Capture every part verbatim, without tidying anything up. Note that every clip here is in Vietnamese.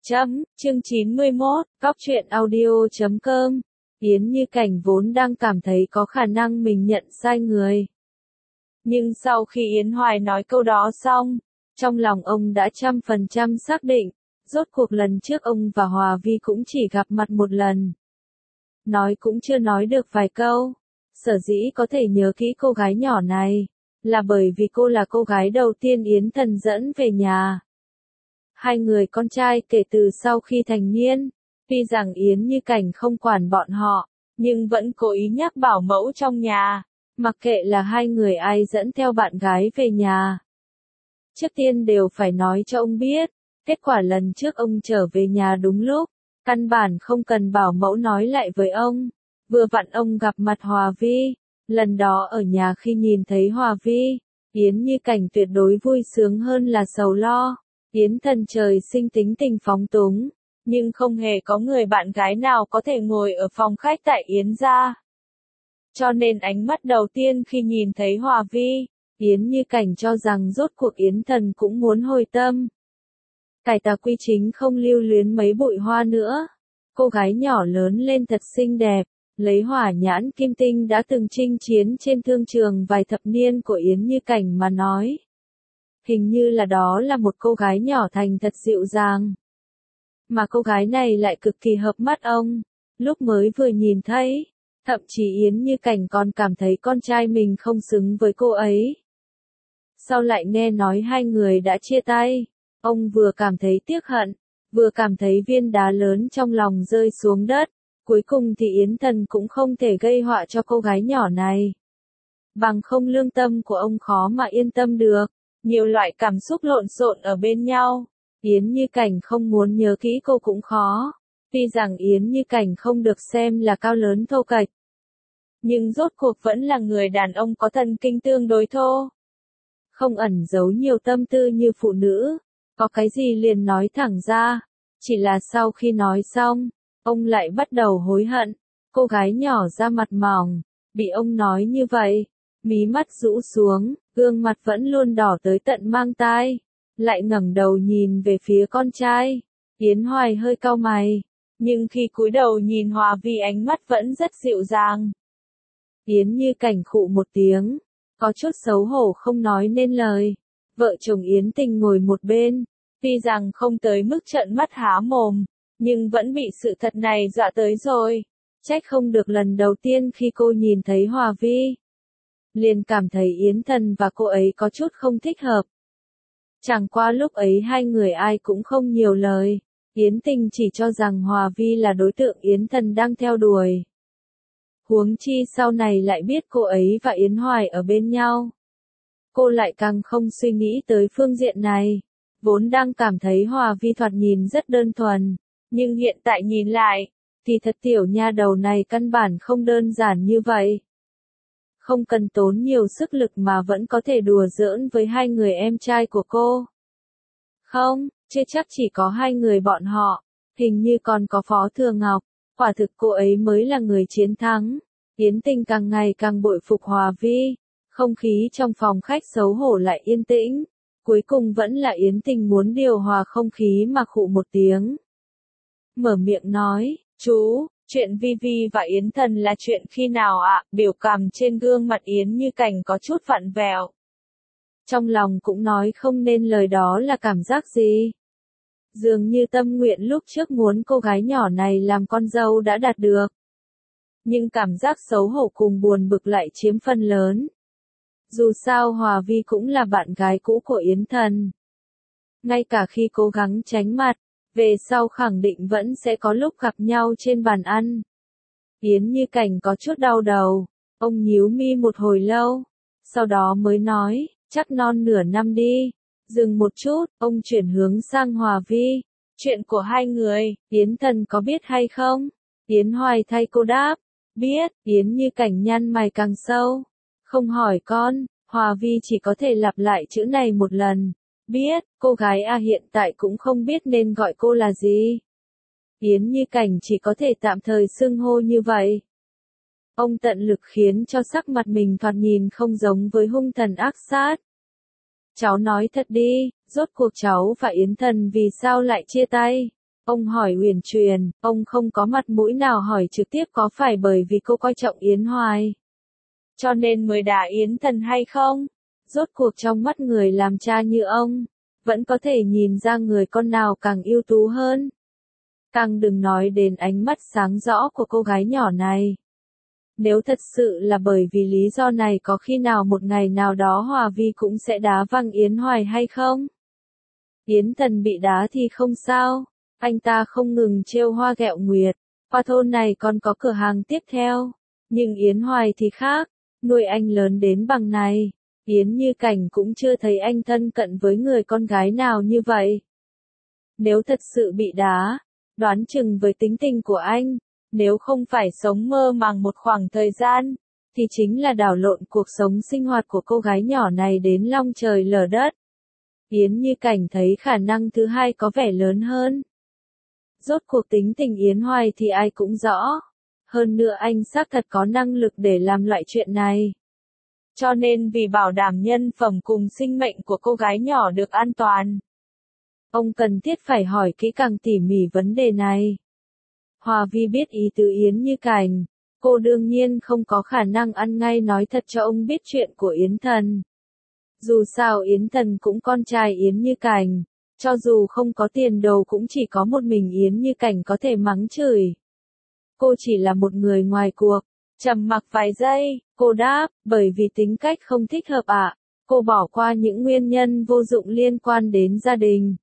Chấm, chương chín mươi mốt, Cóc truyện audio chấm com. Yến Như Cảnh vốn đang cảm thấy có khả năng mình nhận sai người. Nhưng sau khi Yến Hoài nói câu đó xong, trong lòng ông đã trăm phần trăm xác định, rốt cuộc lần trước ông và Hòa Vi cũng chỉ gặp mặt một lần. Nói cũng chưa nói được vài câu, sở dĩ có thể nhớ kỹ cô gái nhỏ này, là bởi vì cô là cô gái đầu tiên Yến Thần dẫn về nhà. Hai người con trai kể từ sau khi thành niên, tuy rằng Yến Như Cảnh không quản bọn họ, nhưng vẫn cố ý nhắc bảo mẫu trong nhà, mặc kệ là hai người ai dẫn theo bạn gái về nhà. Trước tiên đều phải nói cho ông biết, kết quả lần trước ông trở về nhà đúng lúc, căn bản không cần bảo mẫu nói lại với ông, vừa vặn ông gặp mặt Hòa Vi, lần đó ở nhà khi nhìn thấy Hòa Vi, Yến Như Cảnh tuyệt đối vui sướng hơn là sầu lo. Yến Thần trời sinh tính tình phóng túng, nhưng không hề có người bạn gái nào có thể ngồi ở phòng khách tại Yến gia. Cho nên ánh mắt đầu tiên khi nhìn thấy Hòa Vi, Yến Như Cảnh cho rằng rốt cuộc Yến Thần cũng muốn hồi tâm. Cải tà quy chính không lưu luyến mấy bụi hoa nữa. Cô gái nhỏ lớn lên thật xinh đẹp, lấy hỏa nhãn kim tinh đã từng chinh chiến trên thương trường vài thập niên của Yến Như Cảnh mà nói. Hình như là đó là một cô gái nhỏ thành thật dịu dàng. Mà cô gái này lại cực kỳ hợp mắt ông. Lúc mới vừa nhìn thấy, thậm chí Yến Như Cảnh còn cảm thấy con trai mình không xứng với cô ấy. Sau lại nghe nói hai người đã chia tay, ông vừa cảm thấy tiếc hận, vừa cảm thấy viên đá lớn trong lòng rơi xuống đất. Cuối cùng thì Yến Thần cũng không thể gây họa cho cô gái nhỏ này. Bằng không lương tâm của ông khó mà yên tâm được. Nhiều loại cảm xúc lộn xộn ở bên nhau, Yến Như Cảnh không muốn nhớ kỹ cô cũng khó, tuy rằng Yến Như Cảnh không được xem là cao lớn thô kệch, nhưng rốt cuộc vẫn là người đàn ông có thần kinh tương đối thô. Không ẩn giấu nhiều tâm tư như phụ nữ, có cái gì liền nói thẳng ra, chỉ là sau khi nói xong, ông lại bắt đầu hối hận, cô gái nhỏ da mặt mỏng, bị ông nói như vậy, mí mắt rũ xuống. Gương mặt vẫn luôn đỏ tới tận mang tai, lại ngẩng đầu nhìn về phía con trai. Yến Hoài hơi cau mày, nhưng khi cúi đầu nhìn Hòa Vi ánh mắt vẫn rất dịu dàng. Yến Như Cảnh khụ một tiếng, có chút xấu hổ không nói nên lời. Vợ chồng Yến Tình ngồi một bên, tuy rằng không tới mức trợn mắt há mồm, nhưng vẫn bị sự thật này dọa tới rồi. Trách không được lần đầu tiên khi cô nhìn thấy Hòa Vi, liền cảm thấy Yến Thần và cô ấy có chút không thích hợp. Chẳng qua lúc ấy hai người ai cũng không nhiều lời, Yến Tình chỉ cho rằng Hòa Vi là đối tượng Yến Thần đang theo đuổi. Huống chi sau này lại biết cô ấy và Yến Hoài ở bên nhau. Cô lại càng không suy nghĩ tới phương diện này, vốn đang cảm thấy Hòa Vi thoạt nhìn rất đơn thuần, nhưng hiện tại nhìn lại, thì thật tiểu nha đầu này căn bản không đơn giản như vậy. Không cần tốn nhiều sức lực mà vẫn có thể đùa giỡn với hai người em trai của cô. Không, chưa chắc chỉ có hai người bọn họ, hình như còn có Phó Thừa Ngọc, quả thực cô ấy mới là người chiến thắng. Yến Tình càng ngày càng bội phục Hòa Vi, không khí trong phòng khách xấu hổ lại yên tĩnh, cuối cùng vẫn là Yến Tình muốn điều hòa không khí mà khụ một tiếng. Mở miệng nói, chú. Chuyện Vi Vi và Yến Thần là chuyện khi nào ạ? À? Biểu cảm trên gương mặt Yến Như Cảnh có chút vặn vẹo. Trong lòng cũng nói không nên lời đó là cảm giác gì. Dường như tâm nguyện lúc trước muốn cô gái nhỏ này làm con dâu đã đạt được. Nhưng cảm giác xấu hổ cùng buồn bực lại chiếm phần lớn. Dù sao Hòa Vi cũng là bạn gái cũ của Yến Thần. Ngay cả khi cố gắng tránh mặt, về sau khẳng định vẫn sẽ có lúc gặp nhau trên bàn ăn. Yến Như Cảnh có chút đau đầu, ông nhíu mi một hồi lâu, sau đó mới nói, chắc non nửa năm đi. Dừng một chút, ông chuyển hướng sang Hòa Vi. Chuyện của hai người, Yến Thần có biết hay không? Yến Hoài thay cô đáp, biết. Yến Như Cảnh nhăn mày càng sâu, không hỏi con. Hòa Vi chỉ có thể lặp lại chữ này một lần. Biết, cô gái A hiện tại cũng không biết nên gọi cô là gì. Yến Như Cảnh chỉ có thể tạm thời xưng hô như vậy. Ông tận lực khiến cho sắc mặt mình thoạt nhìn không giống với hung thần ác sát. Cháu nói thật đi, rốt cuộc cháu và Yến Thần vì sao lại chia tay? Ông hỏi uyển chuyển, ông không có mặt mũi nào hỏi trực tiếp có phải bởi vì cô coi trọng Yến Hoài, cho nên mới đá Yến Thần hay không? Rốt cuộc trong mắt người làm cha như ông, vẫn có thể nhìn ra người con nào càng ưu tú hơn. Càng đừng nói đến ánh mắt sáng rõ của cô gái nhỏ này. Nếu thật sự là bởi vì lý do này có khi nào một ngày nào đó Hòa Vi cũng sẽ đá văng Yến Hoài hay không? Yến Thần bị đá thì không sao, anh ta không ngừng trêu hoa ghẹo nguyệt, qua thôn này còn có cửa hàng tiếp theo. Nhưng Yến Hoài thì khác, nuôi anh lớn đến bằng này, Yến Như Cảnh cũng chưa thấy anh thân cận với người con gái nào như vậy. Nếu thật sự bị đá, đoán chừng với tính tình của anh, nếu không phải sống mơ màng một khoảng thời gian, thì chính là đảo lộn cuộc sống sinh hoạt của cô gái nhỏ này đến long trời lở đất. Yến Như Cảnh thấy khả năng thứ hai có vẻ lớn hơn. Rốt cuộc tính tình Yến Hoài thì ai cũng rõ. Hơn nữa anh xác thật có năng lực để làm loại chuyện này. Cho nên vì bảo đảm nhân phẩm cùng sinh mệnh của cô gái nhỏ được an toàn, ông cần thiết phải hỏi kỹ càng tỉ mỉ vấn đề này. Hòa Vi biết ý tứ Yến Như Cảnh, cô đương nhiên không có khả năng ăn ngay nói thật cho ông biết chuyện của Yến Thần. Dù sao Yến Thần cũng con trai Yến Như Cảnh, cho dù không có tiền đồ cũng chỉ có một mình Yến Như Cảnh có thể mắng chửi. Cô chỉ là một người ngoài cuộc. Trầm mặc vài giây, cô đáp, bởi vì tính cách không thích hợp ạ. À. Cô bỏ qua những nguyên nhân vô dụng liên quan đến gia đình.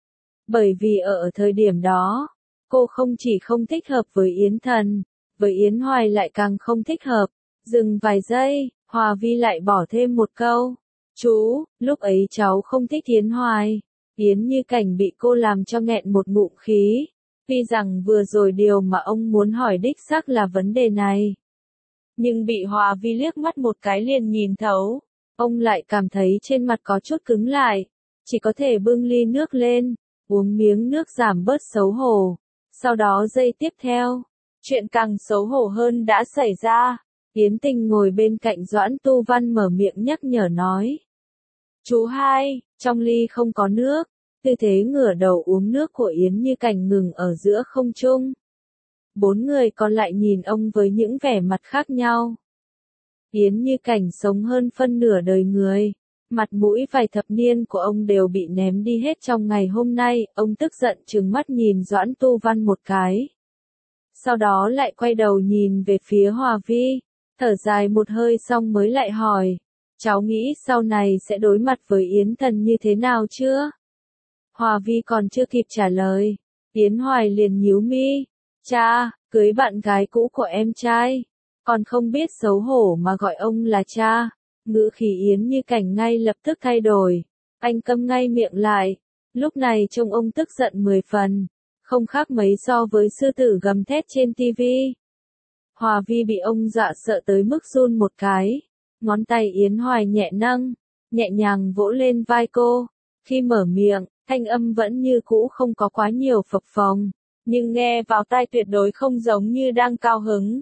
Bởi vì ở thời điểm đó, cô không chỉ không thích hợp với Yến Thần, với Yến Hoài lại càng không thích hợp. Dừng vài giây, Hòa Vi lại bỏ thêm một câu. Chú, lúc ấy cháu không thích Yến Hoài. Yến Như Cảnh bị cô làm cho nghẹn một ngụm khí. Tuy rằng vừa rồi điều mà ông muốn hỏi đích xác là vấn đề này, nhưng bị Hòa Vi liếc mắt một cái liền nhìn thấu. Ông lại cảm thấy trên mặt có chút cứng lại. Chỉ có thể bưng ly nước lên, uống miếng nước giảm bớt xấu hổ. Sau đó giây tiếp theo, chuyện càng xấu hổ hơn đã xảy ra. Yến Tình ngồi bên cạnh Doãn Tu Văn mở miệng nhắc nhở nói. Chú hai, trong ly không có nước. Tư thế ngửa đầu uống nước của Yến Như Cảnh ngừng ở giữa không trung. Bốn người còn lại nhìn ông với những vẻ mặt khác nhau. Yến Như Cảnh sống hơn phân nửa đời người. Mặt mũi vài thập niên của ông đều bị ném đi hết trong ngày hôm nay. Ông tức giận trừng mắt nhìn Doãn Tu Văn một cái. Sau đó lại quay đầu nhìn về phía Hòa Vi. Thở dài một hơi xong mới lại hỏi. Cháu nghĩ sau này sẽ đối mặt với Yến Thần như thế nào chưa? Hòa Vi còn chưa kịp trả lời. Yến Hoài liền nhíu mi. Cha, cưới bạn gái cũ của em trai. Còn không biết xấu hổ mà gọi ông là cha. Ngữ khí Yến Như Cảnh ngay lập tức thay đổi. Anh câm ngay miệng lại. Lúc này trông ông tức giận mười phần. Không khác mấy so với sư tử gầm thét trên tivi. Hòa Vi bị ông dọa sợ tới mức run một cái. Ngón tay Yến Hoài nhẹ nâng, nhẹ nhàng vỗ lên vai cô. Khi mở miệng, thanh âm vẫn như cũ không có quá nhiều phập phồng, nhưng nghe vào tai tuyệt đối không giống như đang cao hứng.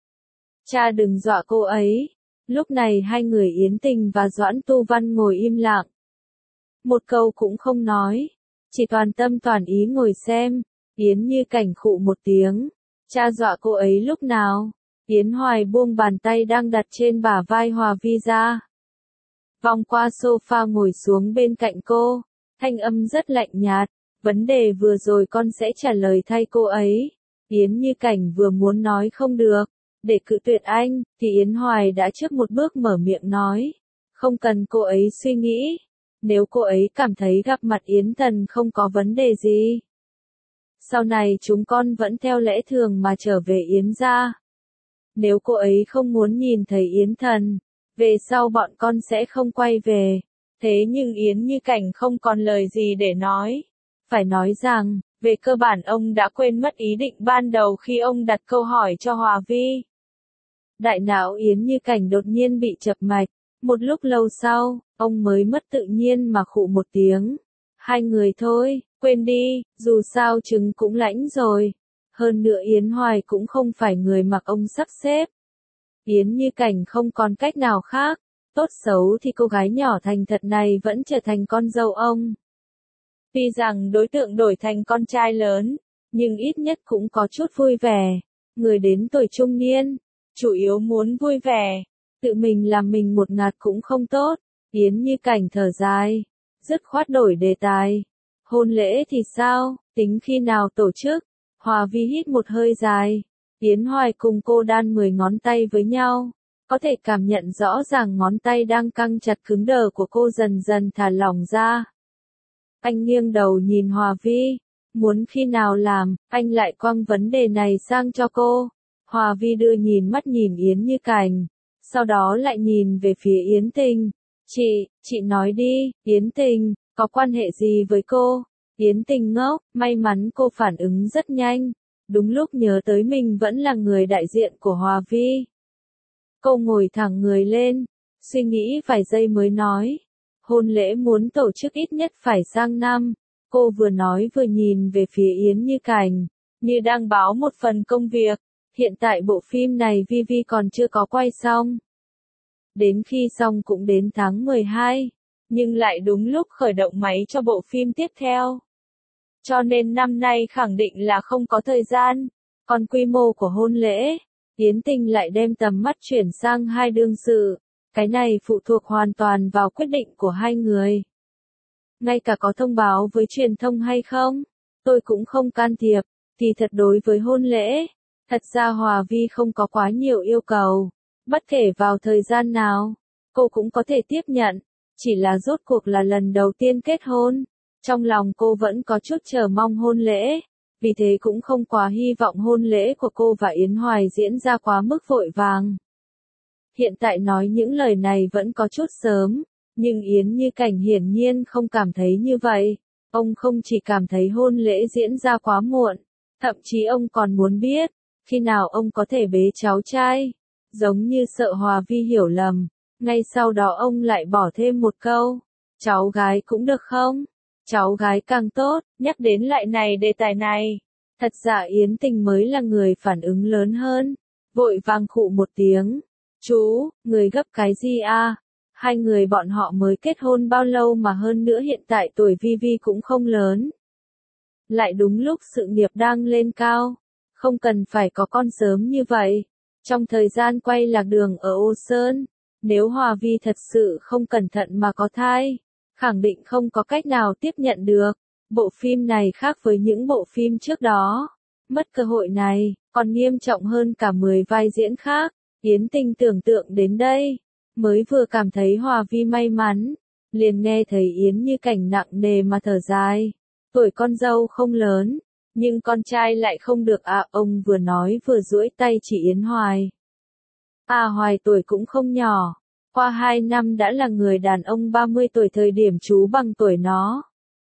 Cha đừng dọa cô ấy. Lúc này hai người Yến Tình và Doãn Tu Văn ngồi im lặng. Một câu cũng không nói, chỉ toàn tâm toàn ý ngồi xem. Yến Như Cảnh khụ một tiếng. Cha dọa cô ấy lúc nào? Yến Hoài buông bàn tay đang đặt trên bả vai Hòa Vi ra. Vòng qua sofa ngồi xuống bên cạnh cô. Thanh âm rất lạnh nhạt. Vấn đề vừa rồi con sẽ trả lời thay cô ấy. Yến Như Cảnh vừa muốn nói không được, để cự tuyệt anh, thì Yến Hoài đã trước một bước mở miệng nói. Không cần cô ấy suy nghĩ. Nếu cô ấy cảm thấy gặp mặt Yến Thần không có vấn đề gì, sau này chúng con vẫn theo lẽ thường mà trở về Yến gia. Nếu cô ấy không muốn nhìn thấy Yến Thần, về sau bọn con sẽ không quay về. Thế nhưng Yến Như Cảnh không còn lời gì để nói. Phải nói rằng, về cơ bản ông đã quên mất ý định ban đầu khi ông đặt câu hỏi cho Hòa Vi. Đại não Yến Như Cảnh đột nhiên bị chập mạch. Một lúc lâu sau, ông mới mất tự nhiên mà khụ một tiếng. Hai người thôi, quên đi, dù sao trứng cũng lãnh rồi. Hơn nữa Yến Hoài cũng không phải người mặc ông sắp xếp. Yến Như Cảnh không còn cách nào khác. Tốt xấu thì cô gái nhỏ thành thật này vẫn trở thành con dâu ông. Tuy rằng đối tượng đổi thành con trai lớn, nhưng ít nhất cũng có chút vui vẻ. Người đến tuổi trung niên, chủ yếu muốn vui vẻ, tự mình làm mình một ngạt cũng không tốt. Yến Như Cảnh thở dài, dứt khoát đổi đề tài. Hôn lễ thì sao, tính khi nào tổ chức? Hòa Vi hít một hơi dài. Yến Hoài cùng cô đan mười ngón tay với nhau, có thể cảm nhận rõ ràng ngón tay đang căng chặt cứng đờ của cô dần dần thả lỏng ra. Anh nghiêng đầu nhìn Hòa Vi, muốn khi nào làm, anh lại quăng vấn đề này sang cho cô. Hòa Vi đưa nhìn mắt nhìn Yến Như Cảnh, sau đó lại nhìn về phía Yến Tình. Chị, chị nói đi, Yến Tình, có quan hệ gì với cô? Yến Tình ngốc, may mắn cô phản ứng rất nhanh, đúng lúc nhớ tới mình vẫn là người đại diện của Hòa Vi. Cô ngồi thẳng người lên, suy nghĩ vài giây mới nói. Hôn lễ muốn tổ chức ít nhất phải sang năm. Cô vừa nói vừa nhìn về phía Yến Như Cảnh, như đang báo một phần công việc. Hiện tại bộ phim này Vi Vi còn chưa có quay xong. Đến khi xong cũng đến tháng mười hai, nhưng lại đúng lúc khởi động máy cho bộ phim tiếp theo. Cho nên năm nay khẳng định là không có thời gian. Còn quy mô của hôn lễ, Yến Tình lại đem tầm mắt chuyển sang hai đương sự. Cái này phụ thuộc hoàn toàn vào quyết định của hai người. Ngay cả có thông báo với truyền thông hay không, tôi cũng không can thiệp. Thì thật đối với hôn lễ, thật ra Hòa Vi không có quá nhiều yêu cầu. Bất kể vào thời gian nào, cô cũng có thể tiếp nhận. Chỉ là rốt cuộc là lần đầu tiên kết hôn. Trong lòng cô vẫn có chút chờ mong hôn lễ. Vì thế cũng không quá hy vọng hôn lễ của cô và Yến Hoài diễn ra quá mức vội vàng. Hiện tại nói những lời này vẫn có chút sớm, nhưng Yến Như Cảnh hiển nhiên không cảm thấy như vậy. Ông không chỉ cảm thấy hôn lễ diễn ra quá muộn, thậm chí ông còn muốn biết, khi nào ông có thể bế cháu trai. Giống như sợ Hòa Vi hiểu lầm, ngay sau đó ông lại bỏ thêm một câu, cháu gái cũng được không? Cháu gái càng tốt, nhắc đến lại này đề tài này. Thật ra Yến Tình mới là người phản ứng lớn hơn, vội vàng khụ một tiếng. Chú, người gấp cái gì à? Hai người bọn họ mới kết hôn bao lâu mà hơn nữa hiện tại tuổi Vi Vi cũng không lớn. Lại đúng lúc sự nghiệp đang lên cao, không cần phải có con sớm như vậy. Trong thời gian quay lạc đường ở Ô Sơn, nếu Hòa Vi thật sự không cẩn thận mà có thai, khẳng định không có cách nào tiếp nhận được. Bộ phim này khác với những bộ phim trước đó. Mất cơ hội này, còn nghiêm trọng hơn cả mười vai diễn khác. Yến Tình tưởng tượng đến đây, mới vừa cảm thấy Hòa Vi may mắn, liền nghe thấy Yến Như Cảnh nặng nề mà thở dài. Tuổi con dâu không lớn, nhưng con trai lại không được à, ông vừa nói vừa duỗi tay chỉ Yến Hoài. À Hoài tuổi cũng không nhỏ, qua hai năm đã là người đàn ông ba mươi tuổi thời điểm chú bằng tuổi nó.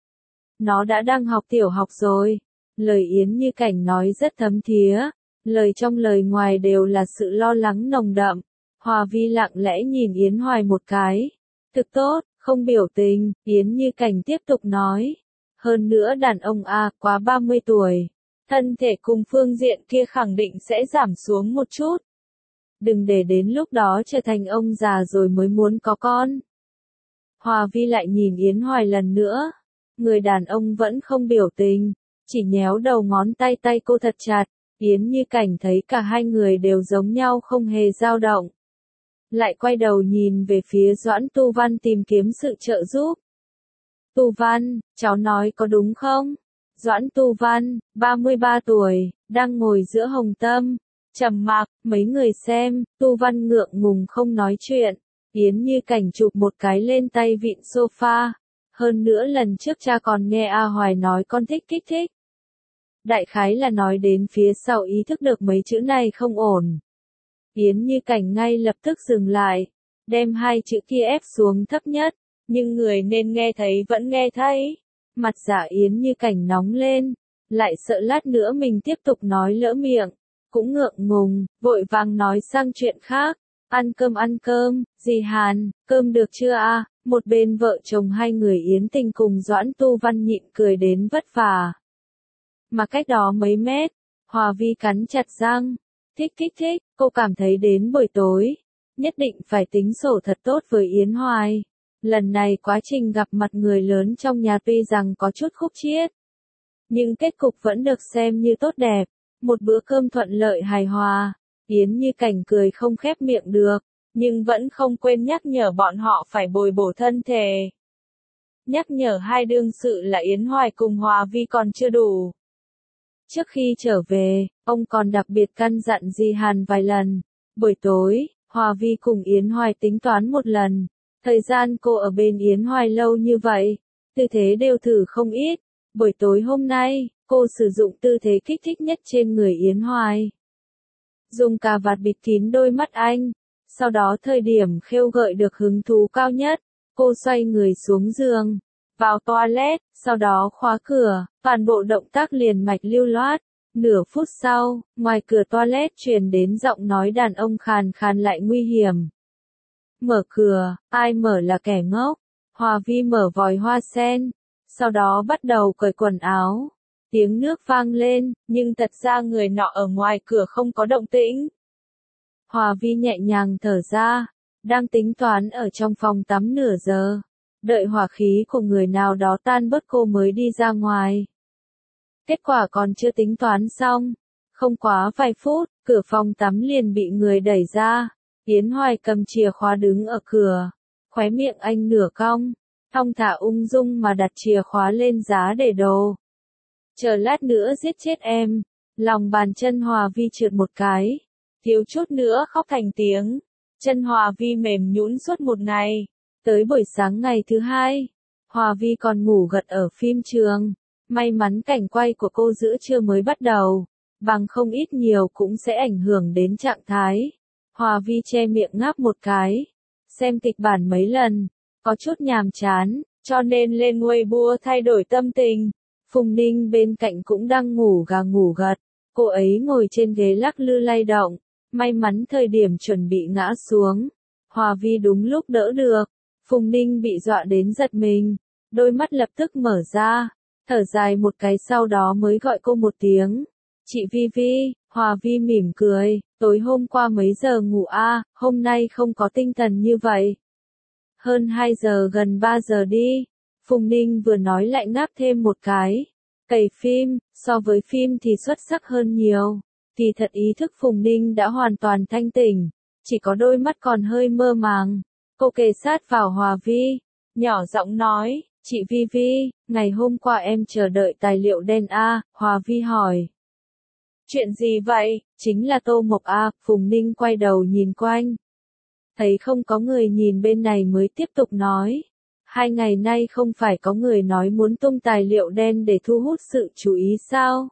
Nó đã đang học tiểu học rồi. Lời Yến Như Cảnh nói rất thấm thía, lời trong lời ngoài đều là sự lo lắng nồng đậm. Hòa Vi lặng lẽ nhìn Yến Hoài một cái. Thực tốt, không biểu tình, Yến Như Cảnh tiếp tục nói. Hơn nữa đàn ông A quá ba mươi tuổi, thân thể cùng phương diện kia khẳng định sẽ giảm xuống một chút. Đừng để đến lúc đó trở thành ông già rồi mới muốn có con. Hòa Vi lại nhìn Yến Hoài lần nữa. Người đàn ông vẫn không biểu tình, chỉ nhéo đầu ngón tay tay cô thật chặt. Yến Như Cảnh thấy cả hai người đều giống nhau không hề dao động. Lại quay đầu nhìn về phía Doãn Tu Văn tìm kiếm sự trợ giúp. Tu Văn, cháu nói có đúng không? Doãn Tu Văn, ba mươi ba tuổi, đang ngồi giữa Hồng Tâm. Trầm mặc, mấy người xem, Tu Văn ngượng ngùng không nói chuyện. Yến Như Cảnh chụp một cái lên tay vịn sofa. Hơn nữa lần trước cha còn nghe A Hoài nói con thích kích thích. Đại khái là nói đến phía sau ý thức được mấy chữ này không ổn. Yến Như Cảnh ngay lập tức dừng lại, đem hai chữ kia ép xuống thấp nhất, nhưng người nên nghe thấy vẫn nghe thấy. Mặt dạ Yến Như Cảnh nóng lên, lại sợ lát nữa mình tiếp tục nói lỡ miệng, cũng ngượng ngùng, vội vàng nói sang chuyện khác. Ăn cơm ăn cơm, dì Hàn, cơm được chưa a? Một bên vợ chồng hai người Yến Tình cùng Doãn Tu Văn nhịn cười đến vất vả. Mà cách đó mấy mét, Hòa Vi cắn chặt răng. Thích thích thích, cô cảm thấy đến buổi tối, nhất định phải tính sổ thật tốt với Yến Hoài. Lần này quá trình gặp mặt người lớn trong nhà tuy rằng có chút khúc chiết, Nhưng kết cục vẫn được xem như tốt đẹp, một bữa cơm thuận lợi hài hòa. Yến Như Cảnh cười không khép miệng được, nhưng vẫn không quên nhắc nhở bọn họ phải bồi bổ thân thể. Nhắc nhở hai đương sự là Yến Hoài cùng Hòa Vi còn chưa đủ. Trước khi trở về, ông còn đặc biệt căn dặn Di Hàn vài lần. Buổi tối, Hòa Vi cùng Yến Hoài tính toán một lần. Thời gian cô ở bên Yến Hoài lâu như vậy, tư thế đều thử không ít. Buổi tối hôm nay, cô sử dụng tư thế kích thích nhất trên người Yến Hoài. Dùng cà vạt bịt kín đôi mắt anh. Sau đó thời điểm khêu gợi được hứng thú cao nhất, cô xoay người xuống giường, vào toilet, sau đó khóa cửa, toàn bộ động tác liền mạch lưu loát. Nửa phút sau, ngoài cửa toilet truyền đến giọng nói đàn ông khàn khàn lại nguy hiểm. Mở cửa, ai mở là kẻ ngốc. Hòa Vi mở vòi hoa sen, sau đó bắt đầu cởi quần áo. Tiếng nước vang lên, nhưng thật ra người nọ ở ngoài cửa không có động tĩnh. Hòa Vi nhẹ nhàng thở ra, đang tính toán ở trong phòng tắm nửa giờ. Đợi hỏa khí của người nào đó tan bớt cô mới đi ra ngoài. Kết quả còn chưa tính toán xong. Không quá vài phút, cửa phòng tắm liền bị người đẩy ra. Yến Hoài cầm chìa khóa đứng ở cửa. Khóe miệng anh nửa cong. Thong thả ung dung mà đặt chìa khóa lên giá để đồ. Chờ lát nữa giết chết em. Lòng bàn chân Hòa Vi trượt một cái. Thiếu chút nữa khóc thành tiếng. Chân Hòa Vi mềm nhũn suốt một ngày. Tới buổi sáng ngày thứ hai, Hòa Vi còn ngủ gật ở phim trường. May mắn cảnh quay của cô giữa trưa mới bắt đầu, bằng không ít nhiều cũng sẽ ảnh hưởng đến trạng thái. Hòa Vi che miệng ngáp một cái. Xem kịch bản mấy lần, có chút nhàm chán, cho nên lên Weibo thay đổi tâm tình. Phùng Ninh bên cạnh cũng đang ngủ gà ngủ gật. Cô ấy ngồi trên ghế lắc lư lay động. May mắn thời điểm chuẩn bị ngã xuống, Hòa Vi đúng lúc đỡ được. Phùng Ninh bị dọa đến giật mình, đôi mắt lập tức mở ra, thở dài một cái sau đó mới gọi cô một tiếng. Chị Vi Vi. Hòa Vi mỉm cười, tối hôm qua mấy giờ ngủ a, à, hôm nay không có tinh thần như vậy. Hơn hai giờ gần ba giờ đi. Phùng Ninh vừa nói lại ngáp thêm một cái. Cày phim, so với phim thì xuất sắc hơn nhiều. Thì thật ý thức Phùng Ninh đã hoàn toàn thanh tỉnh, chỉ có đôi mắt còn hơi mơ màng. Cô kề sát vào Hòa Vi, nhỏ giọng nói, chị Vi Vi, ngày hôm qua em chờ đợi tài liệu đen a. Hòa Vi hỏi. Chuyện gì vậy? Chính là Tô Mộc a. Phùng Ninh quay đầu nhìn quanh. Thấy không có người nhìn bên này mới tiếp tục nói. Hai ngày nay không phải có người nói muốn tung tài liệu đen để thu hút sự chú ý sao?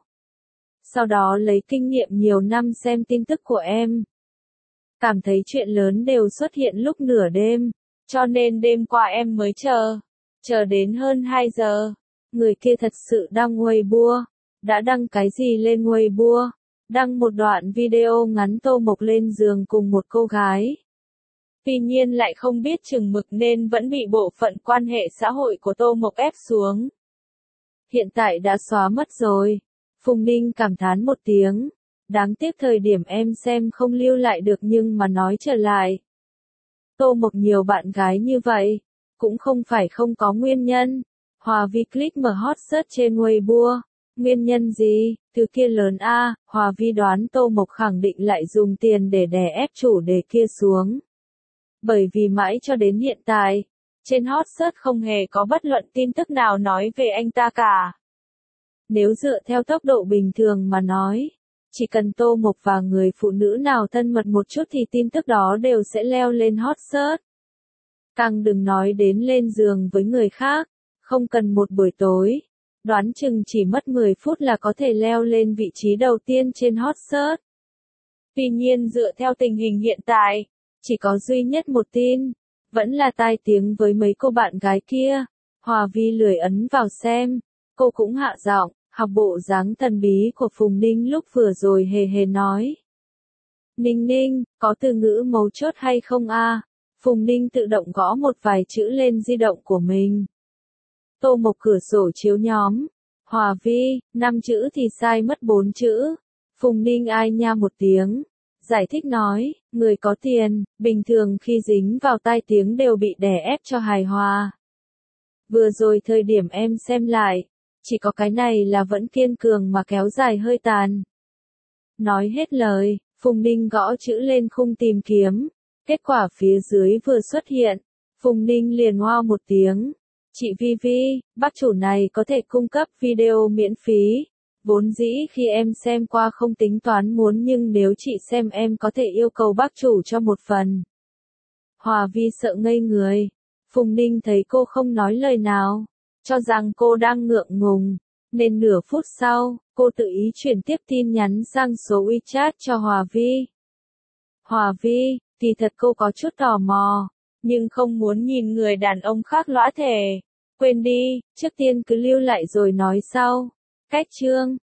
Sau đó lấy kinh nghiệm nhiều năm xem tin tức của em. Cảm thấy chuyện lớn đều xuất hiện lúc nửa đêm, cho nên đêm qua em mới chờ. Chờ đến hơn hai giờ. Người kia thật sự đăng Weibo. Đã đăng cái gì lên Weibo? Đăng một đoạn video ngắn Tô Mộc lên giường cùng một cô gái. Tuy nhiên lại không biết chừng mực nên vẫn bị bộ phận quan hệ xã hội của Tô Mộc ép xuống. Hiện tại đã xóa mất rồi. Phùng Ninh cảm thán một tiếng. Đáng tiếc thời điểm em xem không lưu lại được nhưng mà nói trở lại. Tô Mộc nhiều bạn gái như vậy, cũng không phải không có nguyên nhân. Hòa Vi click mở hot search trên Weibo. Nguyên nhân gì? Từ kia lớn a. Hòa Vi đoán Tô Mộc khẳng định lại dùng tiền để đè ép chủ đề kia xuống. Bởi vì mãi cho đến hiện tại, trên hot search không hề có bất luận tin tức nào nói về anh ta cả. Nếu dựa theo tốc độ bình thường mà nói, chỉ cần Tô Mộc và người phụ nữ nào thân mật một chút thì tin tức đó đều sẽ leo lên hot search. Càng đừng nói đến lên giường với người khác, không cần một buổi tối, đoán chừng chỉ mất mười phút là có thể leo lên vị trí đầu tiên trên hot search. Tuy nhiên dựa theo tình hình hiện tại, chỉ có duy nhất một tin, vẫn là tai tiếng với mấy cô bạn gái kia. Hòa Vi lười ấn vào xem, cô cũng hạ giọng, học bộ dáng thần bí của Phùng Ninh lúc vừa rồi hề hề nói. Ninh Ninh, có từ ngữ mấu chốt hay không a? Phùng Ninh tự động gõ một vài chữ lên di động của mình. Tô Mộc cửa sổ chiếu nhóm. Hòa Vi, năm chữ thì sai mất bốn chữ. Phùng Ninh ai nha một tiếng. Giải thích nói, người có tiền, bình thường khi dính vào tai tiếng đều bị đè ép cho hài hòa. Vừa rồi thời điểm em xem lại, chỉ có cái này là vẫn kiên cường mà kéo dài hơi tàn. Nói hết lời, Phùng Ninh gõ chữ lên khung tìm kiếm, kết quả phía dưới vừa xuất hiện, Phùng Ninh liền wow một tiếng. Chị Vi Vi, bác chủ này có thể cung cấp video miễn phí. Vốn dĩ khi em xem qua không tính toán muốn nhưng nếu chị xem em có thể yêu cầu bác chủ cho một phần. Hòa Vi sợ ngây người. Phùng Ninh thấy cô không nói lời nào, cho rằng cô đang ngượng ngùng, nên nửa phút sau, cô tự ý chuyển tiếp tin nhắn sang số WeChat cho Hòa Vi. Hòa Vi, kỳ thật cô có chút tò mò, nhưng không muốn nhìn người đàn ông khác lõa thể. Quên đi, trước tiên cứ lưu lại rồi nói sau. Cách chương